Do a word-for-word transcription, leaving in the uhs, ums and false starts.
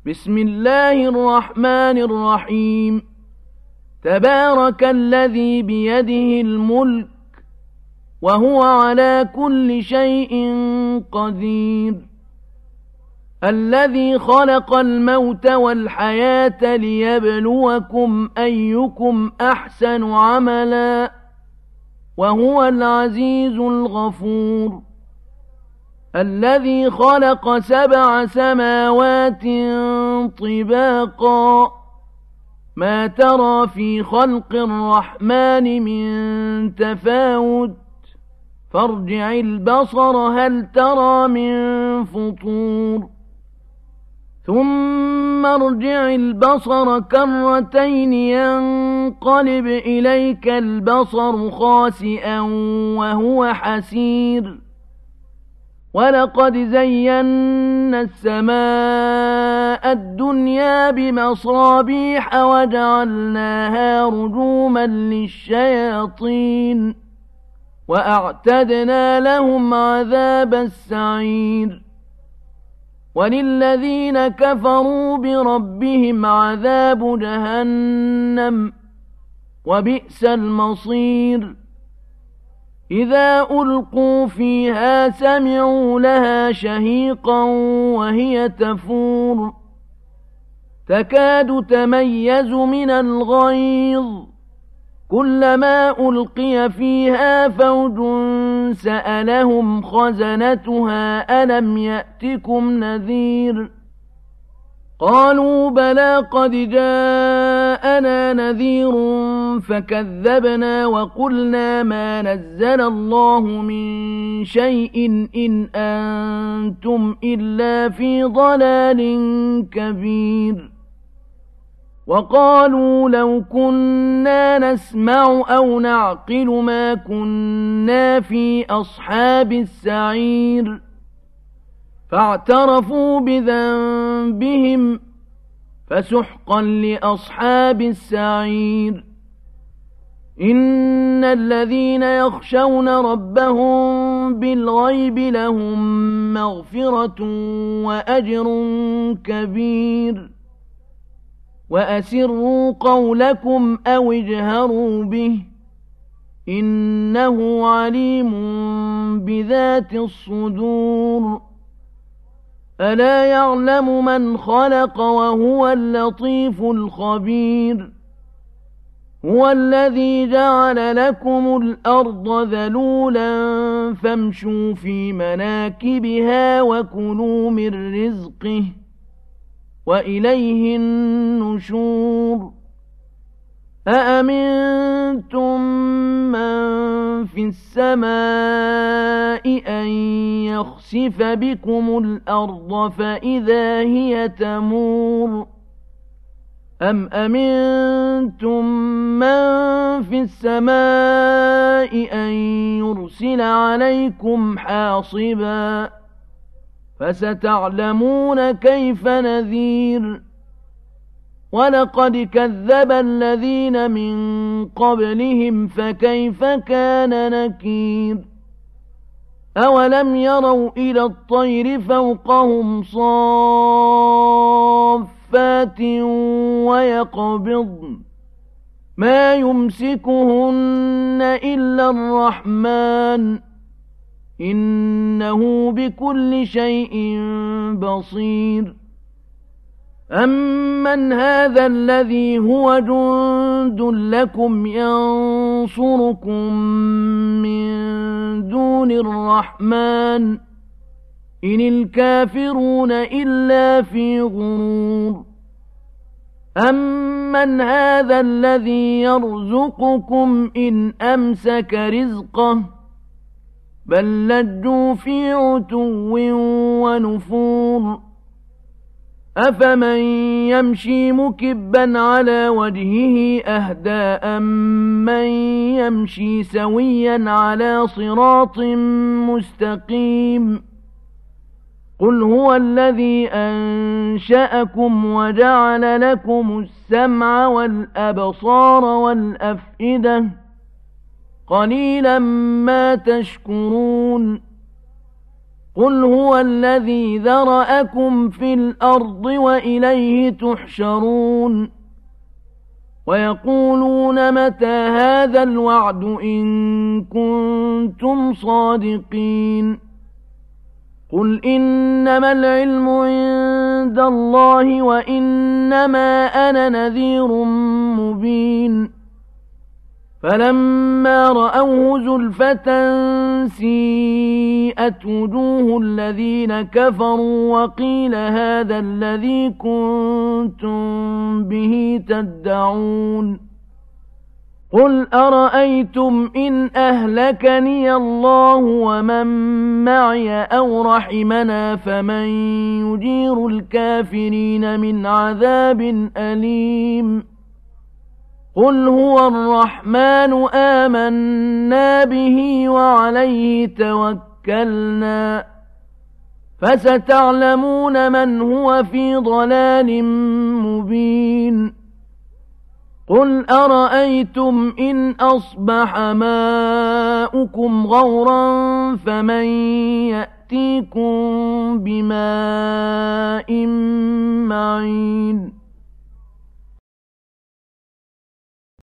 بسم الله الرحمن الرحيم. تبارك الذي بيده الملك وهو على كل شيء قدير، الذي خلق الموت والحياة ليبلوكم أيكم أحسن عملا وهو العزيز الغفور، الذي خلق سبع سماوات طباقا ما ترى في خلق الرحمن من تفاوت فارجع البصر هل ترى من فطور ثم ارجع البصر كرتين ينقلب إليك البصر خاسئا وهو حسير، ولقد زينا السماء الدنيا بمصابيح وجعلناها رجوما للشياطين وأعتدنا لهم عذاب السعير، وللذين كفروا بربهم عذاب جهنم وبئس المصير. إذا ألقوا فيها سمعوا لها شهيقا وهي تفور تكاد تميز من الغيظ، كلما ألقي فيها فوج سألهم خزنتها ألم يأتكم نذير، قالوا بلى قد جاءنا نذير فكذبنا وقلنا ما نزل الله من شيء إن أنتم إلا في ضلال كبير، وقالوا لو كنا نسمع أو نعقل ما كنا في أصحاب السعير، فاعترفوا بذنبهم فسحقا لأصحاب السعير. إن الذين يخشون ربهم بالغيب لهم مغفرة وأجر كبير، وأسروا قولكم أو اجهروا به إنه عليم بذات الصدور. ألا يعلم من خلق وهو اللطيف الخبير. هو الذي جعل لكم الأرض ذلولا فامشوا في مناكبها وكلوا من رزقه وإليه النشور. أأمنتم من في السماء أن يخسف بكم الأرض فإذا هي تمور، أم أمنتم من في السماء أن يرسل عليكم حاصبا فستعلمون كيف نذير. ولقد كذب الذين من قبلهم فكيف كان نكير. أولم يروا إلى الطير فوقهم صافات ويقبضن ما يمسكهن إلا الرحمن إنه بكل شيء بصير. أمن هذا الذي هو جند لكم ينصركم من دون الرحمن إن الكافرون إلا في غرور. أمن هذا الذي يرزقكم إن أمسك رزقه بل لجوا في عتو ونفور. أفمن يمشي مكبا على وجهه أهدى أمن يمشي سويا على صراط مستقيم. قل هو الذي أنشأكم وجعل لكم السمع والأبصار والأفئدة قليلا ما تشكرون. قل هو الذي ذرأكم في الأرض وإليه تحشرون ويقولون متى هذا الوعد إن كنتم صادقين قل إنما العلم عند الله وإنما أنا نذير مبين فلما رأوه زلفة سيئت وجوه الذين كفروا وقيل هذا الذي كنتم به تدعون قل أرأيتم إن أهلكني الله ومن معي أو رحمنا فمن يجير الكافرين من عذاب أليم قل هو الرحمن آمنا به وعليه توكلنا فستعلمون من هو في ضلال مبين قل أرأيتم إن أصبح ماؤكم غورا فمن يأتيكم بماء معين